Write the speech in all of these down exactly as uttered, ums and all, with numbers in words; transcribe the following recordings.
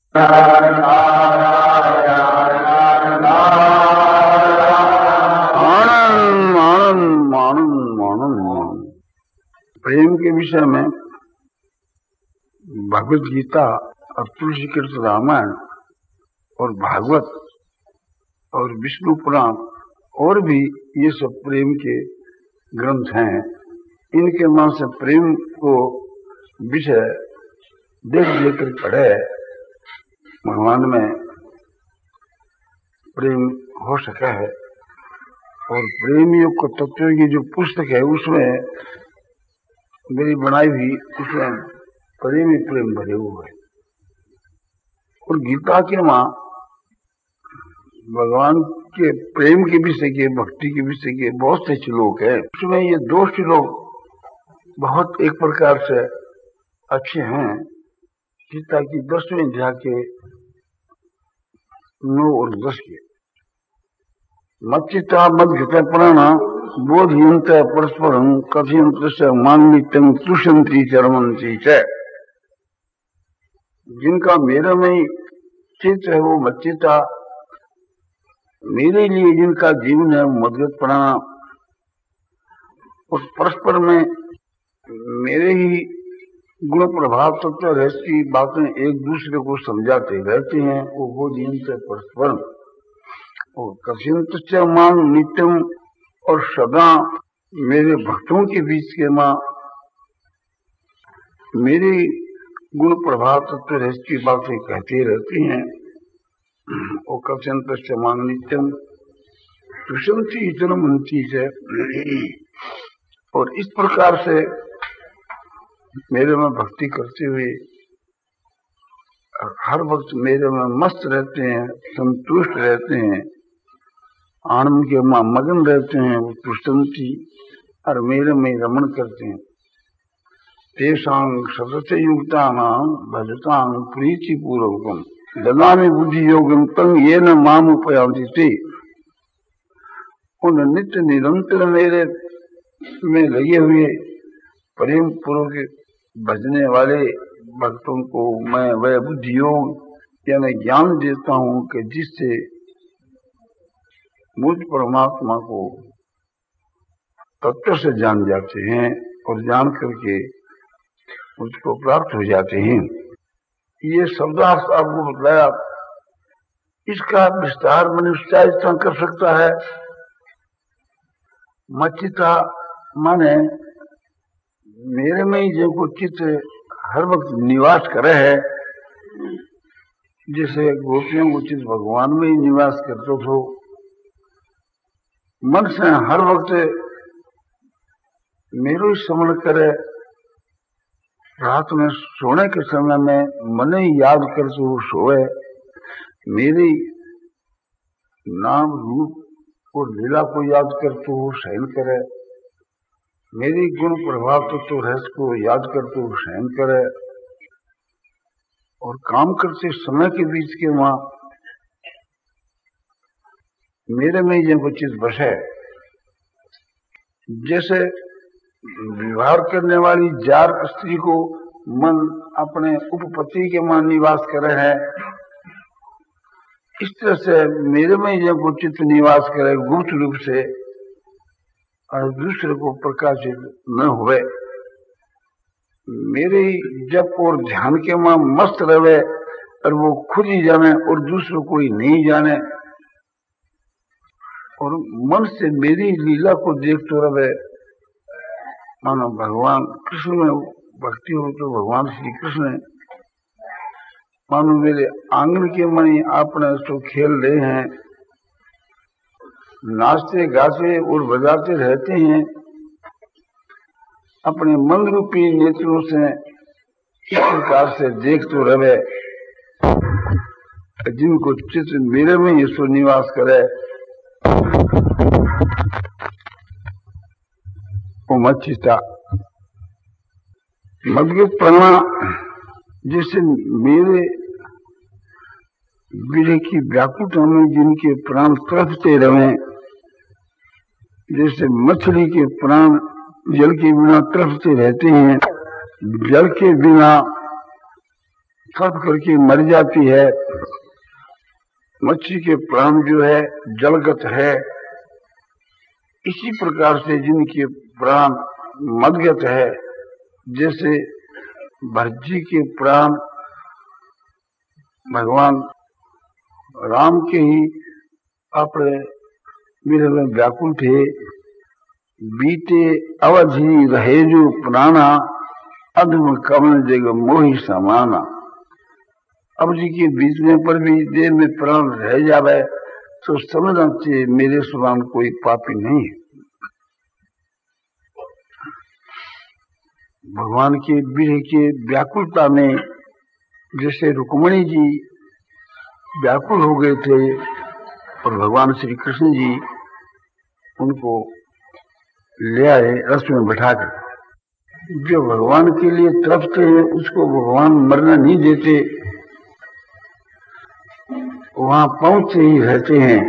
आनंद आनंद आनंद आनंद। प्रेम के विषय में भगवत गीता और तुलसी कृत रामायण और भागवत और विष्णु पुराण और भी ये सब प्रेम के ग्रंथ हैं। इनके नाम से प्रेम को विषय देख लेकर पढ़े भगवान में प्रेम हो सका है। और प्रेम योग को तत्व की जो पुस्तक है उसमें मेरी बनाई हुई, उसमें प्रेम ही प्रेम भरे हुए है। और गीता के मां भगवान के प्रेम के विषय के, भक्ति के विषय के बहुत से श्लोक है। उसमें ये दो श्लोक बहुत एक प्रकार से अच्छे हैं। गीता की दसवें अध्याय के नौ और दस के मच्चिता मद्गत प्राणा बोधयंत परस्परं कथयंत च मान्नित्यं तुष्यन्ति चरमन्ति च। जिनका मेरे में चित्त है वो मच्चिता, मेरे लिए जिनका जीवन है वो मद्गत प्राणा, और परस्पर में मेरे ही गुण प्रभाव तत्व रहती बातें एक दूसरे को समझाते रहते हैं। वो बोधयंत परस्पर और कथयंत च मां नित्यम, और सदा मेरे भक्तों के बीच के मां मेरे गुण प्रभाव तत्व रहती बातें कहते रहती हैं। वो कथयंत च मां नित्यम तुष्यन्ति चरमन्ति च। और इस प्रकार से मेरे में भक्ति करते हुए हर वक्त मेरे में मस्त रहते हैं, संतुष्ट रहते हैं, आनंद के मां मगन रहते हैं। वो तुष्यन्ति और मेरे में रमण करते हैं। तेषां सतत युक्तानां भजतां प्रीति पूर्वकम ददामि बुद्धि योगम तं येन माम उपयान्ति ते। उन नित्य निरंतर मेरे में लगे हुए प्रेम पूर्वक भजने वाले भक्तों को मैं वह बुद्धि योग यानी ज्ञान देता हूं कि जिससे मुझ परमात्मा को तत्व से जान जाते हैं और जान करके मुझको प्राप्त हो जाते हैं। ये शब्दार्थ आपको बतलाया, इसका विस्तार मनुष्य इस तरह कर सकता है। मच्चिता माने मेरे में ही जो चित्त हर वक्त निवास करे है, जैसे गोपियों को चित्त भगवान में ही निवास करते हो। मन से हर वक्त मेरो स्मरण करे, रात में सोने के समय में मन ही याद करते हो सोए, मेरी नाम रूप और लीला को याद करते हो शयन करे, मेरी गुण प्रभाव तो, तो रहस्य को याद करते हो शयन करे। और काम करते समय के बीच के वहां मेरे में ये वो चीज बसे। जैसे विवाह करने वाली जार स्त्री को मन अपने उपपति के मान निवास करे है, इस तरह से मेरे में ये वो चित्त निवास करे गुप्त रूप से और दूसरे को प्रकाशित न हुए। मेरे जप और ध्यान के मां मस्त रहे और वो खुद ही जाने और दूसरों को ही नहीं जाने। और मन से मेरी लीला को देखते रहे, मानो भगवान कृष्ण में भक्ति हो तो भगवान श्री कृष्ण मानो मेरे आंगन के मणि आपने तो खेल रहे हैं, नाचते गाते और बजाते रहते हैं। अपने मन रूपी नेत्रों से इस प्रकार से देखते रहे, जिनको चित्त मेरे में ईश्वर निवास करे वो मच्चिता। मद्गत प्राणा जैसे मेरे विरह की व्याकुलता में जिनके प्राण तड़पते रहे, जैसे मछली के प्राण जल के बिना तड़पते रहते हैं, जल के बिना सर्प करके मर जाती है। मच्छी के प्राण जो है जलगत है। इसी प्रकार से जिनके प्राण मदगत है, जैसे भरतजी के प्राण भगवान राम के ही अपने मेरे में व्याकुल थे। बीते अवधि रहे जो प्राणा, अधम कवन जग मोहि समाना। अवधि के बीतने पर भी देह में प्राण रह जावे तो समझना चाहिए मेरे समान कोई पापी नहीं है। भगवान के विरह के व्याकुलता में जैसे रुक्मिणी जी व्याकुल हो गए थे और भगवान श्री कृष्ण जी उनको ले आए रस में बैठाकर। जो भगवान के लिए तड़पते हैं उसको भगवान मरना नहीं देते, वहां पहुंचते ही रहते हैं।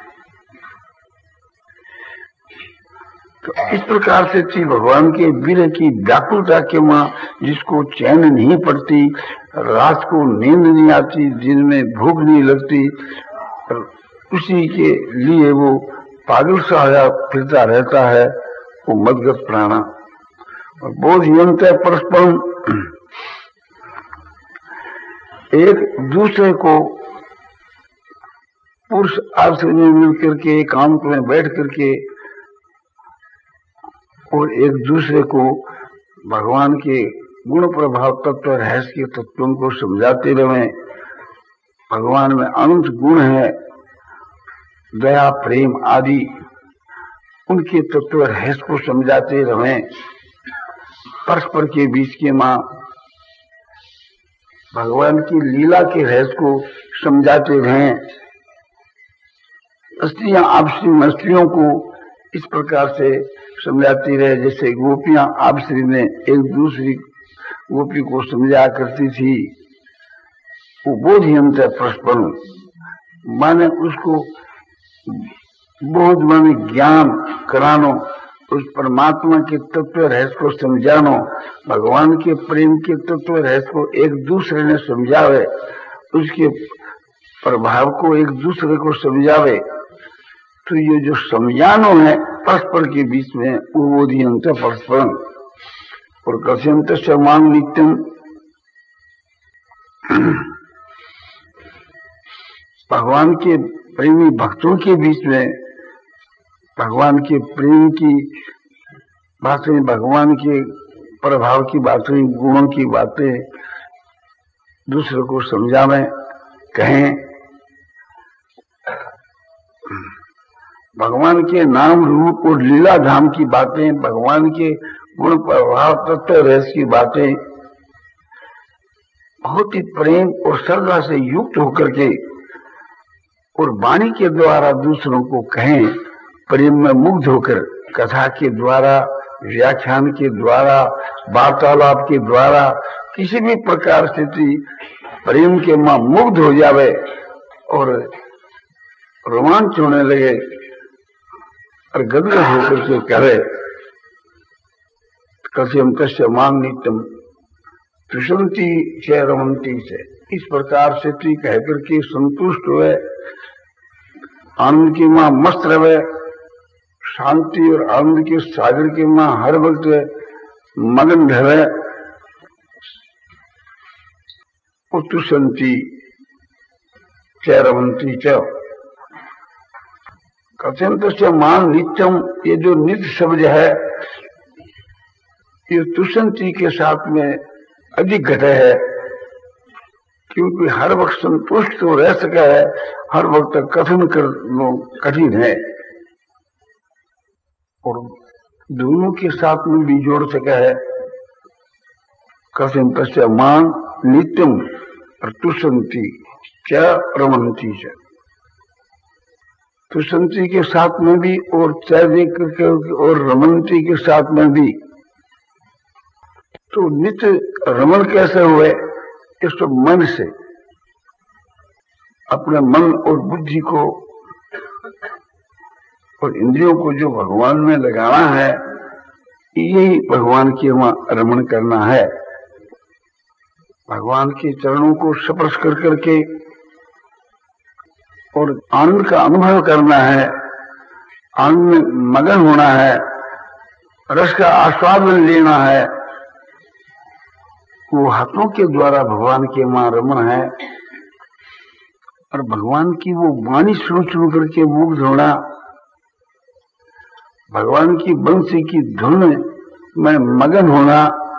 तो इस प्रकार से थी भगवान के विरह की व्याकुलता के वहां, जिसको चैन नहीं पड़ती, रात को नींद नहीं आती, दिन में भूख नहीं लगती, उसी के लिए वो पागल सा फिरता रहता है, वो मदगत प्राणा। और बोधयंत परस्परम, एक दूसरे को पुरुष आश्रय में मिलकर के एकांत में बैठ करके और एक दूसरे को भगवान के गुण प्रभाव तत्व रहस्य के तत्वों को समझाते रहे। भगवान में अनंत गुण है, दया प्रेम आदि, उनके तत्व रहस्य को समझाते रहे। परस्पर के बीच के मां भगवान की लीला के रहस्य को समझाते रहे। स्त्रियां आपसी मछलियों को इस प्रकार से समझाती रहे, जैसे गोपियां आपसी में एक दूसरी गोपी को समझा करती थी। वो बोधयंत परस्पर माने उसको बहुत माने ज्ञान करानो, उस परमात्मा के तत्व रहस्य को समझानो, भगवान के प्रेम के तत्व रहस्य को एक दूसरे ने समझावे, उसके प्रभाव को एक दूसरे को समझावे। तो ये जो समझानो है परस्पर के बीच में, वो बोधयंत परस्पर। और कथयंत समान नित्यम, भगवान के प्रेमी भक्तों के बीच में भगवान के प्रेम की बातें, भगवान के प्रभाव की बातें, गुणों की बातें दूसरे को समझावें, कहें। भगवान के नाम रूप और लीला धाम की बातें, भगवान के गुण प्रभाव तत्व रहस्य की बातें बहुत ही प्रेम और श्रद्धा से युक्त होकर के और वाणी के द्वारा दूसरों को कहें, प्रेम में मुग्ध होकर, कथा के द्वारा, व्याख्यान के द्वारा, वार्तालाप के द्वारा, किसी भी प्रकार से प्रेम के मां मुग्ध हो जावे और रोमांच होने लगे और गदगद होकर के करे। कथयम तस्य मां नित्यम तुषंती च रमंती से, इस प्रकार से ती कह करके संतुष्ट हुए, आनंद की मां मस्त रहे, शांति और आनंद के सागर के मां हर वक्त मगन रहे। तुषंती च रमंती च, कथयंत से मान नित्यम, ये जो नित्य शब्द है ये तुषंती के साथ में अधिक घटे है, क्योंकि हर वक्त संतुष्ट तो रह सका है, हर वक्त कथन करना कठिन है, और दोनों के साथ में भी जोड़ सका है। कथन तस्य मान नित्यम और तुषंती च रमंती च, तुषंती के साथ में भी और चय देख करके और रमंती के साथ में भी। तो नित्य रमन कैसे हुए? इस तो मन से, अपने मन और बुद्धि को और इंद्रियों को जो भगवान में लगाना है, यही भगवान के वहां रमन करना है। भगवान के चरणों को स्पर्श कर करके और आनंद का अनुभव करना है, आनंद में मगन होना है, रस का आस्वादन लेना है। वो हाथों के द्वारा भगवान के मां रमन है और भगवान की वो वाणी सुन सुन करके मुग्ध होना, भगवान की बंसी की धुन में मगन होना।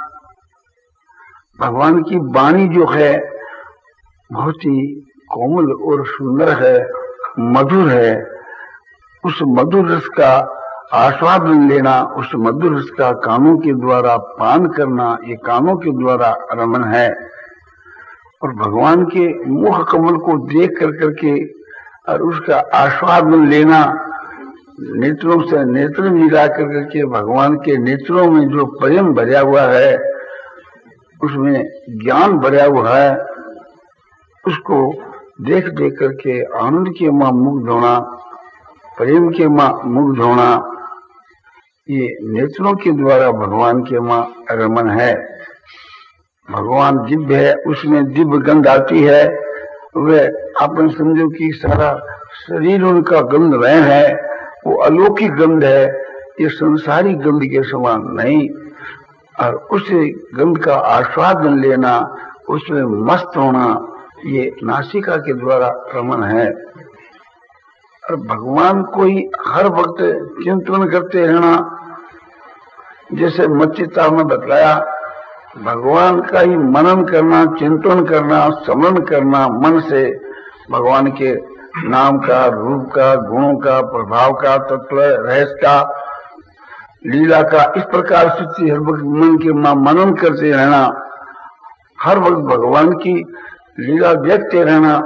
भगवान की वाणी जो है बहुत ही कोमल और सुंदर है, मधुर है। उस मधुर रस का आस्वादन लेना, उस मधुर रस का कानों के द्वारा पान करना, ये कानों के द्वारा रमन है। और भगवान के मुख कमल को देख कर करके और उसका आस्वादन लेना, नेत्रों से नेत्र मिला कर करके भगवान के नेत्रों में जो प्रेम भरा हुआ है, उसमें ज्ञान भरा हुआ है, उसको देख देख करके आनंद के मां मुग्ध होना, प्रेम के मां मुग्ध होना, ये नेत्रों के द्वारा भगवान के मां रमन है। भगवान दिव्य है, उसमें दिव्य गंध आती है। वह आपने समझो कि सारा शरीर उनका गंध वह है, वो अलौकिक गंध है, ये संसारी गंध के समान नहीं। और उस गंध का आस्वादन लेना, उसमें मस्त होना, ये नासिका के द्वारा रमन है। और भगवान को ही हर वक्त चिंतन करते रहना, जैसे मच्चिता में बतलाया, भगवान का ही मनन करना, चिंतन करना, स्मरण करना, मन से भगवान के नाम का, रूप का, गुणों का, प्रभाव का, तत्व रहस्य का, लीला का, इस प्रकार से हर वक्त मन के मनन करते रहना, हर वक्त भगवान की लीला देखते रहना,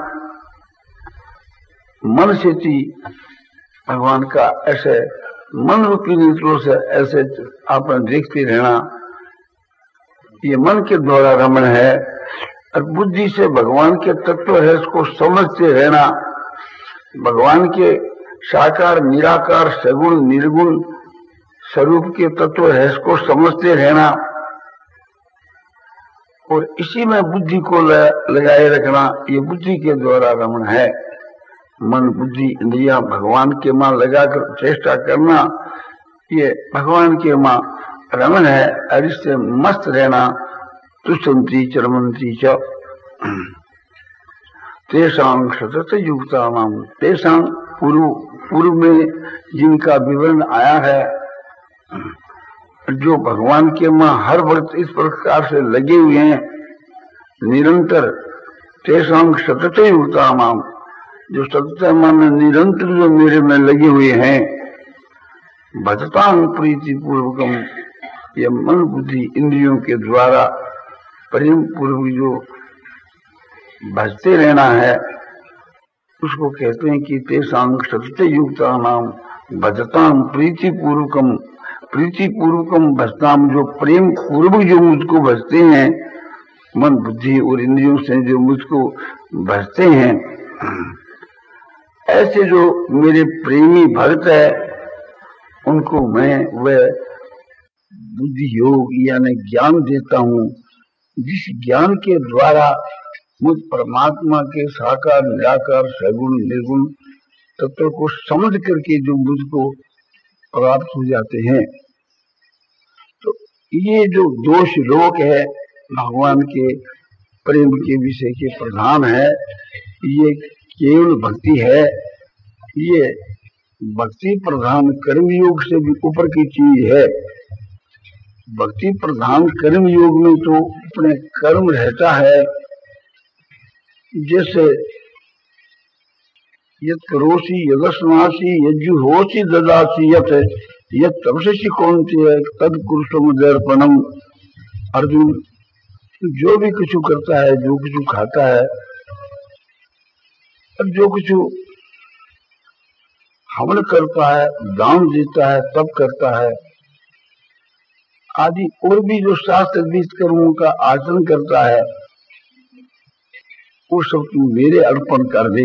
मन से थी भगवान का ऐसे मन रूपी नेत्रों से ऐसे आपने देखते रहना, ये मन के द्वारा रमन है। और बुद्धि से भगवान के तत्व है इसको समझते रहना, भगवान के साकार निराकार सगुण निर्गुण स्वरूप के तत्व है इसको समझते रहना और इसी में बुद्धि को लगाए रखना, ये बुद्धि के द्वारा रमन है। मन बुद्धि इंद्रियां भगवान के मां लगाकर चेष्टा करना, ये भगवान के मां रमन है। और इससे मस्त रहना, तुष्टंती चरमंती च तेषां सतत युक्ता नाम, तेषां पूर्व पूर्व में जिनका विवरण आया है, जो भगवान के मां हर वक्त इस प्रकार से लगे हुए हैं निरंतर, तेषां सतत युक्ता नाम, जो सतत मन निरंतर जो मेरे में लगे हुए हैं, भजतां प्रीति पूर्वकम, ये मन बुद्धि इंद्रियों के द्वारा प्रेम पूर्वक जो भजते रहना है, उसको कहते हैं कि तेषां सतत युक्ता नाम भजतां प्रीति पूर्वकम, प्रीति पूर्वकम भजताम, जो प्रेम पूर्वक जो मुझको भजते हैं, मन बुद्धि और इंद्रियों से जो मुझको भजते हैं, ऐसे जो मेरे प्रेमी भक्त है, उनको मैं वह बुद्धि योग यानी ज्ञान देता हूँ, जिस ज्ञान के द्वारा मुझ परमात्मा के साकार निराकार सगुण निर्गुण तत्व को समझ करके जो मुझको प्राप्त हो जाते हैं। तो ये जो दो श्लोक है भगवान के प्रेम के विषय के प्रधान है, ये केवल भक्ति है, ये भक्ति प्रधान कर्म योग से भी ऊपर की चीज है। भक्ति प्रधान कर्म योग में तो अपने कर्म रहता है, जैसे यत् करोषि यदस्नासि यज्जुहोषि ददासि यत् यत् तपस्वी कौन्तेय तद कुरुष्व दर्पणम। अर्जुन जो भी कुछ करता है, जो कुछ खाता है और जो कुछ हवन करता है, दान देता है, तप करता है आदि और भी जो शास्त्र विहित कर्मों का आचरण करता है, वो सब तू मेरे अर्पण कर दे।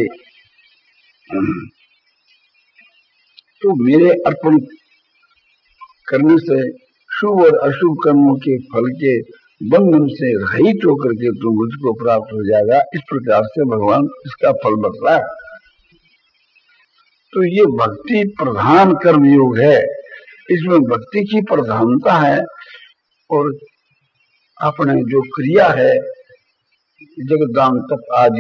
तो मेरे अर्पण करने से शुभ और अशुभ कर्मों के फल के बंधन से रहित होकर के तू मुझको प्राप्त हो जाएगा। इस प्रकार से भगवान इसका फल बतला है। तो ये भक्ति प्रधान कर्मयोग है, इसमें भक्ति की प्रधानता है और अपने जो क्रिया है जगदान तप आदि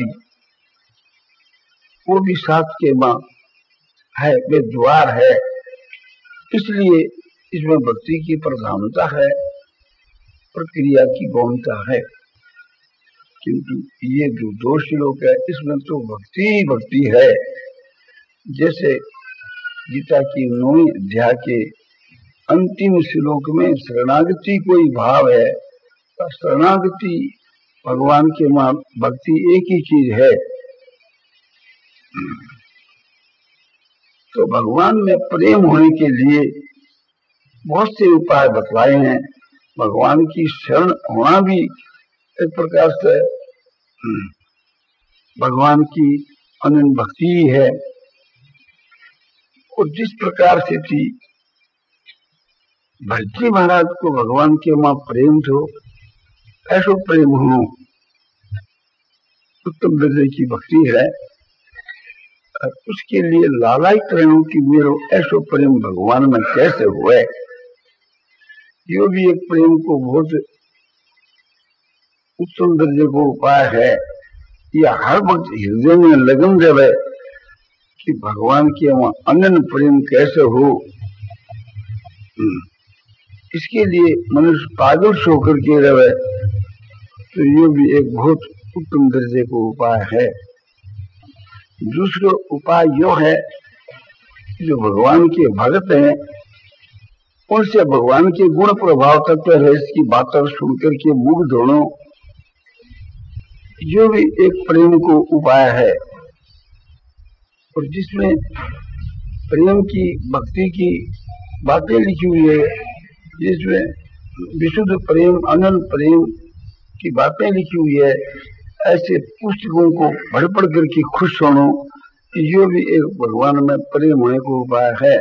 वो भी साथ के मां है, वे द्वार है, इसलिए इसमें भक्ति की प्रधानता है, प्रक्रिया की गौणता है। किंतु ये जो दो श्लोक है इसमें तो भक्ति भक्ति है। जैसे गीता की नौवीं अध्याय के अंतिम श्लोक में शरणागति कोई भाव है, तो शरणागति भगवान के मां भक्ति एक ही चीज है। तो भगवान में प्रेम होने के लिए बहुत से उपाय बतलाए हैं। भगवान की शरण होना भी एक प्रकार से भगवान की अनन्य भक्ति ही है। और जिस प्रकार से थी भरतजी महाराज को भगवान के मां प्रेम थो, ऐसो प्रेम हो उत्तम दर्जे की भक्ति है। और उसके लिए लालायित रहूं कि मेरो ऐसो प्रेम भगवान में कैसे हुए। यो भी एक प्रेम को बहुत उत्तम दर्जे को उपाय है। यह हर वक्त हृदय में लगन रहे कि भगवान के वहां अनन्य प्रेम कैसे हो। इसके लिए मनुष्य पागल से होकर के रहे, तो ये भी एक बहुत उत्तम दर्जे को उपाय है। दूसरा उपाय यो है, जो भगवान के भक्त हैं उनसे भगवान के गुण प्रभाव तत्व रहस्य की बातें सुनकर के मुग्ध होना, जो भी एक प्रेम को उपाय है। और जिसमें प्रेम की भक्ति की बातें लिखी हुई है, जिसमें विशुद्ध प्रेम अनंत प्रेम की बातें लिखी हुई है, ऐसे पुस्तकों को पढ़ पढ़ करके खुश होना, ये भी एक भगवान में प्रेम होने को उपाय है।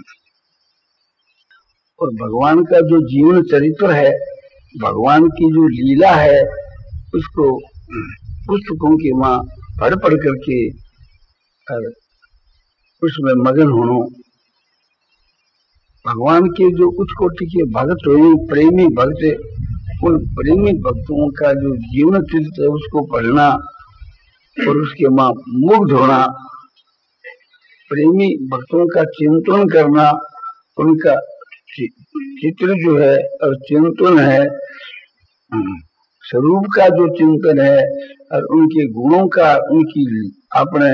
और भगवान का जो जीवन चरित्र है, भगवान की जो लीला है, उसको पुस्तकों की मां पढ़ पढ़ करके उसमें मगन होना। भगवान के जो उच्च कोटि के भक्त हुए, प्रेमी भक्त, उन प्रेमी भक्तों का जो जीवन चरित्र है उसको पढ़ना और उसके मां मुग्ध होना, प्रेमी भक्तों का चिंतन करना, उनका चित्र जो है और चिंतन है, स्वरूप का जो चिंतन है और उनके गुणों का, उनकी अपने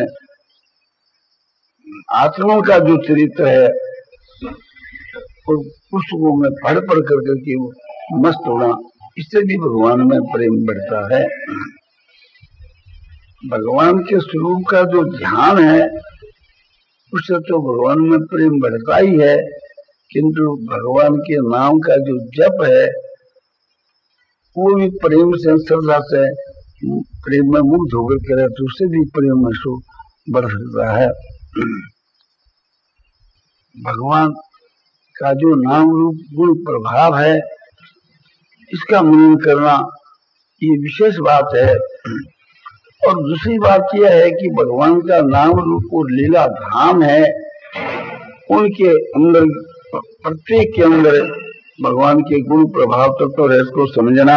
आत्माओं का जो चरित्र है, और पुस्तकों में पढ़ पढ़ कर करके मस्त होना, इससे भी भगवान में प्रेम बढ़ता है। भगवान के स्वरूप का जो ध्यान है उससे तो भगवान में प्रेम बढ़ता ही है, किंतु भगवान के नाम का जो जप है वो भी प्रेम से, श्रद्धा से, प्रेम में मुग्ध होकर करे तो उससे भी प्रेम में सो बढ़ सकता है। भगवान का जो नाम रूप गुण प्रभाव है, इसका मनन करना ये विशेष बात है। और दूसरी बात यह है कि भगवान का नाम रूप और लीला धाम है, उनके अंदर प्रत्येक के अंदर भगवान के गुण प्रभाव तत्व तो है, इसको समझना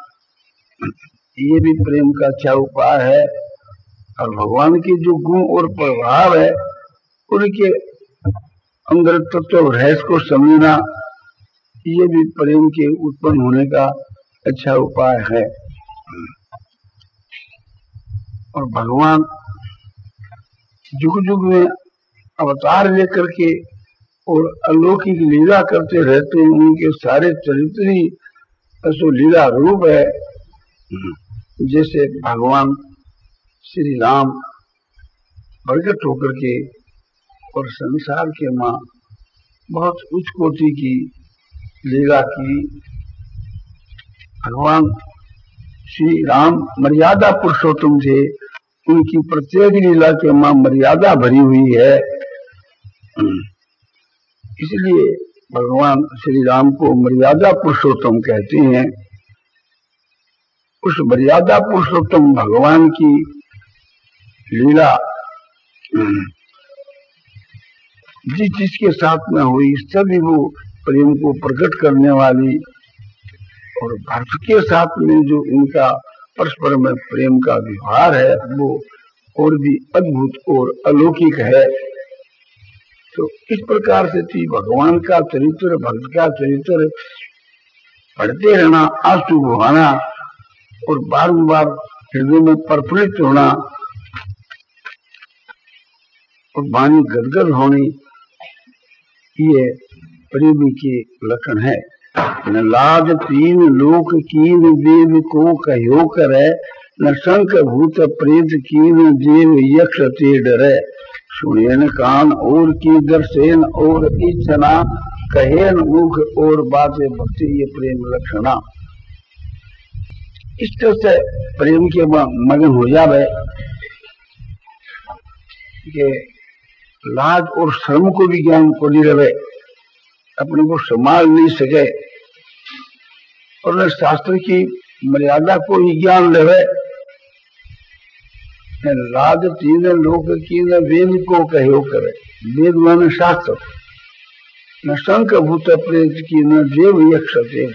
ये भी प्रेम का अच्छा उपाय है। और भगवान के जो गुण और प्रभाव है उनके अंदर तत्व रहस्य को समझना, ये भी प्रेम के उत्पन्न होने का अच्छा उपाय है। और भगवान जुग जुग में अवतार लेकर के और अलौकिक लीला करते रहते हैं, उनके सारे चरित्र ही ऐसो लीला रूप है। जैसे भगवान श्री राम प्रकट होकर के और संसार के मां बहुत उच्च कोटि की लीला की। भगवान श्री राम मर्यादा पुरुषोत्तम थे, उनकी प्रत्येक लीला के मां मर्यादा भरी हुई है। इसलिए भगवान श्री राम को मर्यादा पुरुषोत्तम कहते हैं। उस मर्यादा पुरुषोत्तम भगवान की लीला जिस जिसके साथ में हुई सभी वो प्रेम को प्रकट करने वाली, और भक्त के साथ में जो इनका परस्पर में प्रेम का व्यवहार है वो और भी अद्भुत और अलौकिक है। तो इस प्रकार से थी भगवान का चरित्र, भक्त का चरित्र पढ़ते रहना, आंसू बहाना और बारंबार हृदय में प्रफुल्लित होना और वाणी गदगद होनी, ये प्रेमी के लक्षण है। न लाज तीन लोक कीन देव को कहो करे, न शंख भूत प्रेत कीन देव यक्ष ते डरे। सुनेन कान और की दर्शन और इच्छना, कहेन मुख और बातें भक्ति, ये प्रेम लक्षणा। इस तरह से प्रेम के मगन हो जावे कि लाज और शर्म को भी ज्ञान पड़ी रहे, अपने को संभाल नहीं सके, और शास्त्र की मर्यादा को ही ज्ञान रहे। लाज तीन लोक की न वेद को कहो करे, वेद मान शास्त्र, न शंख भूत प्रेत की न देव यक्ष ते।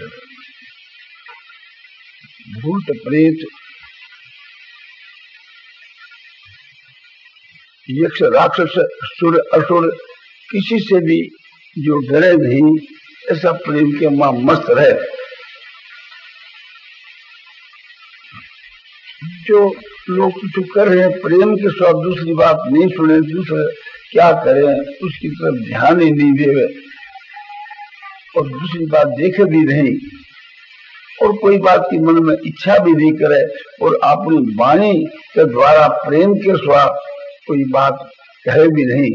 भूत प्रेत यक्ष राक्षस सुर असुर किसी से भी जो डरे नहीं, ऐसा प्रेम के मां मस्त रहे। जो लोग कुछ कर रहे हैं प्रेम के साथ, दूसरी बात नहीं सुने, दूसरे क्या करें उसकी तरफ ध्यान ही नहीं देवे, और दूसरी बात देखे भी नहीं, और कोई बात की मन में इच्छा भी नहीं करे, और अपनी वाणी के द्वारा प्रेम के साथ कोई बात कहे भी नहीं।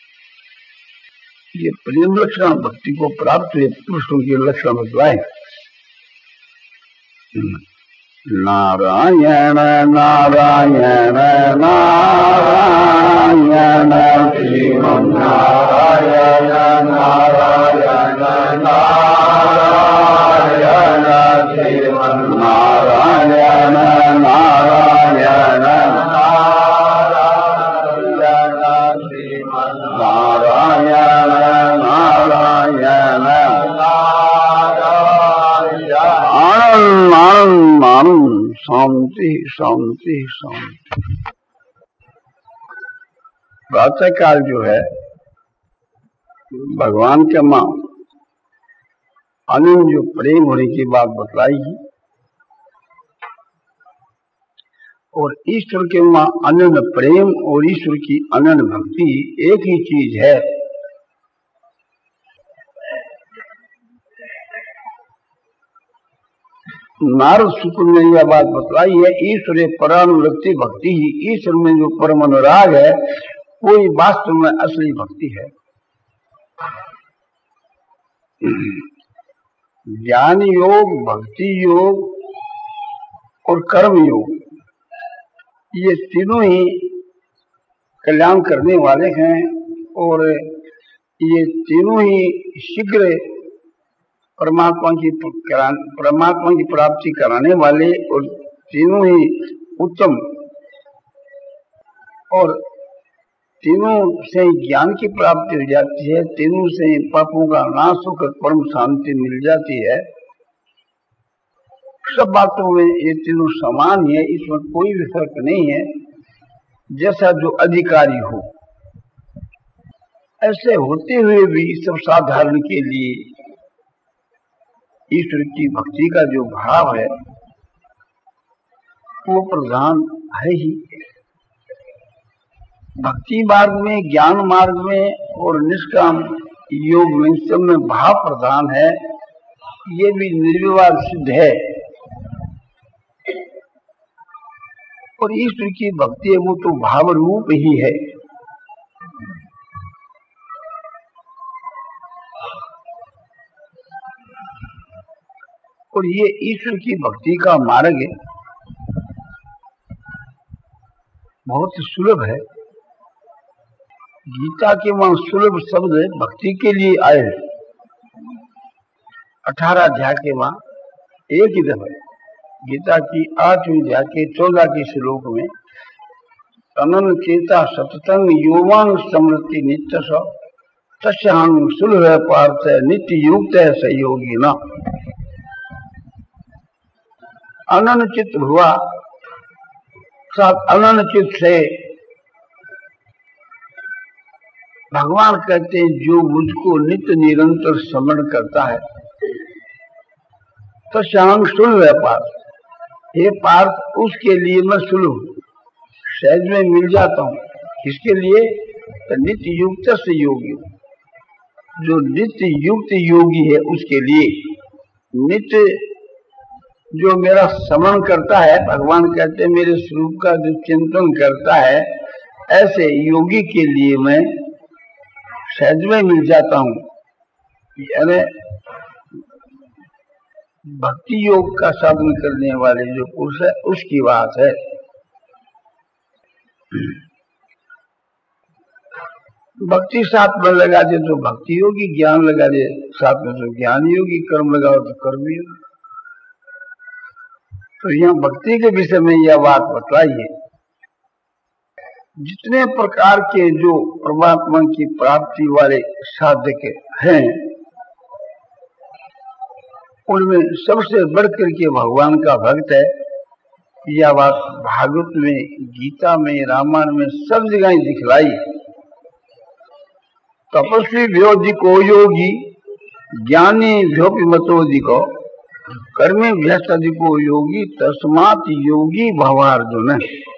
ये प्रेम लक्षण भक्ति को प्राप्त हुए पुरुषों के लक्षण बतलाए। नारायण नारायण नारायण श्रीमन् नारायण नारायण नारायण श्रीमन् नारायण नारायण नारायण श्रीमन् नारायण नारायण आनंद आनंद आनंद, शांति शांति शांति। प्रातः काल जो है भगवान के मां अनंत जो प्रेम होने की बात बतलाई, और ईश्वर के मां अनंत प्रेम और ईश्वर की अनंत भक्ति एक ही चीज है। नारद सूत्र ने यह बात बतलाई है, ईश्वर परानुरक्ति भक्ति ही, ईश्वर में जो परम अनुराग है वही वास्तव में असली भक्ति है। ज्ञान योग, भक्ति योग और कर्म योग, ये तीनों ही कल्याण करने वाले हैं, और ये तीनों ही शीघ्र परमात्मा की परमात्मा की प्राप्ति कराने वाले, और तीनों ही उत्तम, और तीनों से ज्ञान की प्राप्ति हो जाती है, तीनों से पापों का नाश होकर परम शांति मिल जाती है। सब बातों में ये तीनों समान है, इसमें कोई भी फर्क नहीं है। जैसा जो अधिकारी हो, ऐसे होते हुए भी सब साधारण के लिए ईश्वर की भक्ति का जो भाव है वो प्रधान है ही। भक्ति मार्ग में, ज्ञान मार्ग में और निष्काम योग में सब में भाव प्रधान है, ये भी निर्विवाद सिद्ध है। और ईश्वर की भक्ति है वो तो भाव रूप ही है। और ये ईश्वर की भक्ति का मार्ग बहुत सुलभ है। गीता के वहां सुलभ शब्द भक्ति के लिए आए हैं। अठारह अध्याय के वहां एक ही दफे गीता की आठवीं अध्याय के चौदह के श्लोक में अनन चेता सततंग योवांग समृति नित्य स तस्याहं सुलभ पार्थ नित्य युक्त सहयोगी न। अनन चित्त हुआ साथ अनन चित्त से भगवान कहते हैं जो मुझको नित्य निरंतर स्मरण करता है तस्याहं सुलभ पार्थ, हे पार्थ उसके लिए मैं सुलभ सहज में मिल जाता हूँ। किसके लिए? तो नित्य युक्त से योगी, जो नित्य युक्त योगी है उसके लिए। नित्य जो मेरा स्मरण करता है, भगवान कहते हैं मेरे स्वरूप का जो चिंतन करता है, ऐसे योगी के लिए मैं सहज में मिल जाता हूँ। यानी भक्ति योग का साधन करने वाले जो पुरुष है उसकी बात है। भक्ति साथ में लगा दे तो भक्ति योगी, ज्ञान लगा दे साथ में तो ज्ञान योगी, कर्म लगाओ तो कर्म योगी। तो यहाँ भक्ति के विषय में यह बात बतलाई है। जितने प्रकार के जो परमात्मा की प्राप्ति वाले साधक हैं उनमें सबसे बढ़कर के भगवान का भक्त है। यह बात भागवत में, गीता में, रामायण में सब जगह दिखलाई है। तपस्वी व्योधिको योगी, ज्ञानी व्योपि मतोधिको, कर्मी व्यस्तधिको योगी, तस्मात् योगी भवार्जुन।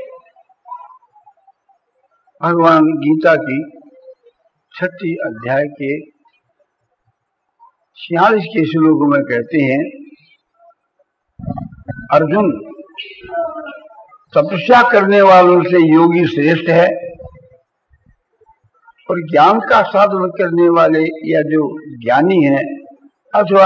भगवान गीता की छठी अध्याय के छियालीस के श्लोक में कहते हैं, अर्जुन तपस्या करने वालों से योगी श्रेष्ठ है और ज्ञान का साधन करने वाले या जो ज्ञानी है अथवा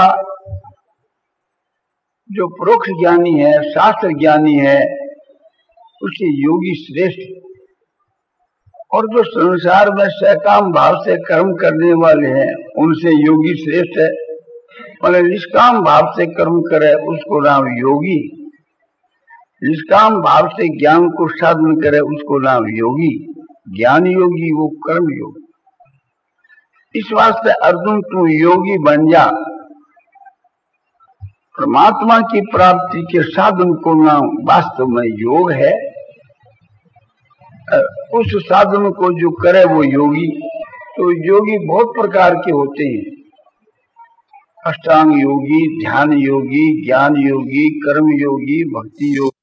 जो परोक्ष ज्ञानी है, शास्त्र ज्ञानी है, उससे योगी श्रेष्ठ। और जो संसार में सकाम भाव से कर्म करने वाले हैं उनसे योगी श्रेष्ठ है। मतलब निष्काम भाव से कर्म करे उसको नाम योगी, निष्काम भाव से ज्ञान को साधन करे उसको नाम योगी। ज्ञान योगी वो कर्म योगी। इस वास्ते अर्जुन तू योगी बन जा। परमात्मा की प्राप्ति के साधन को नाम वास्तव में योग है। उस साधन को जो करे वो योगी। तो योगी बहुत प्रकार के होते हैं, अष्टांग योगी, ध्यान योगी, ज्ञान योगी, कर्म योगी, भक्ति योगी।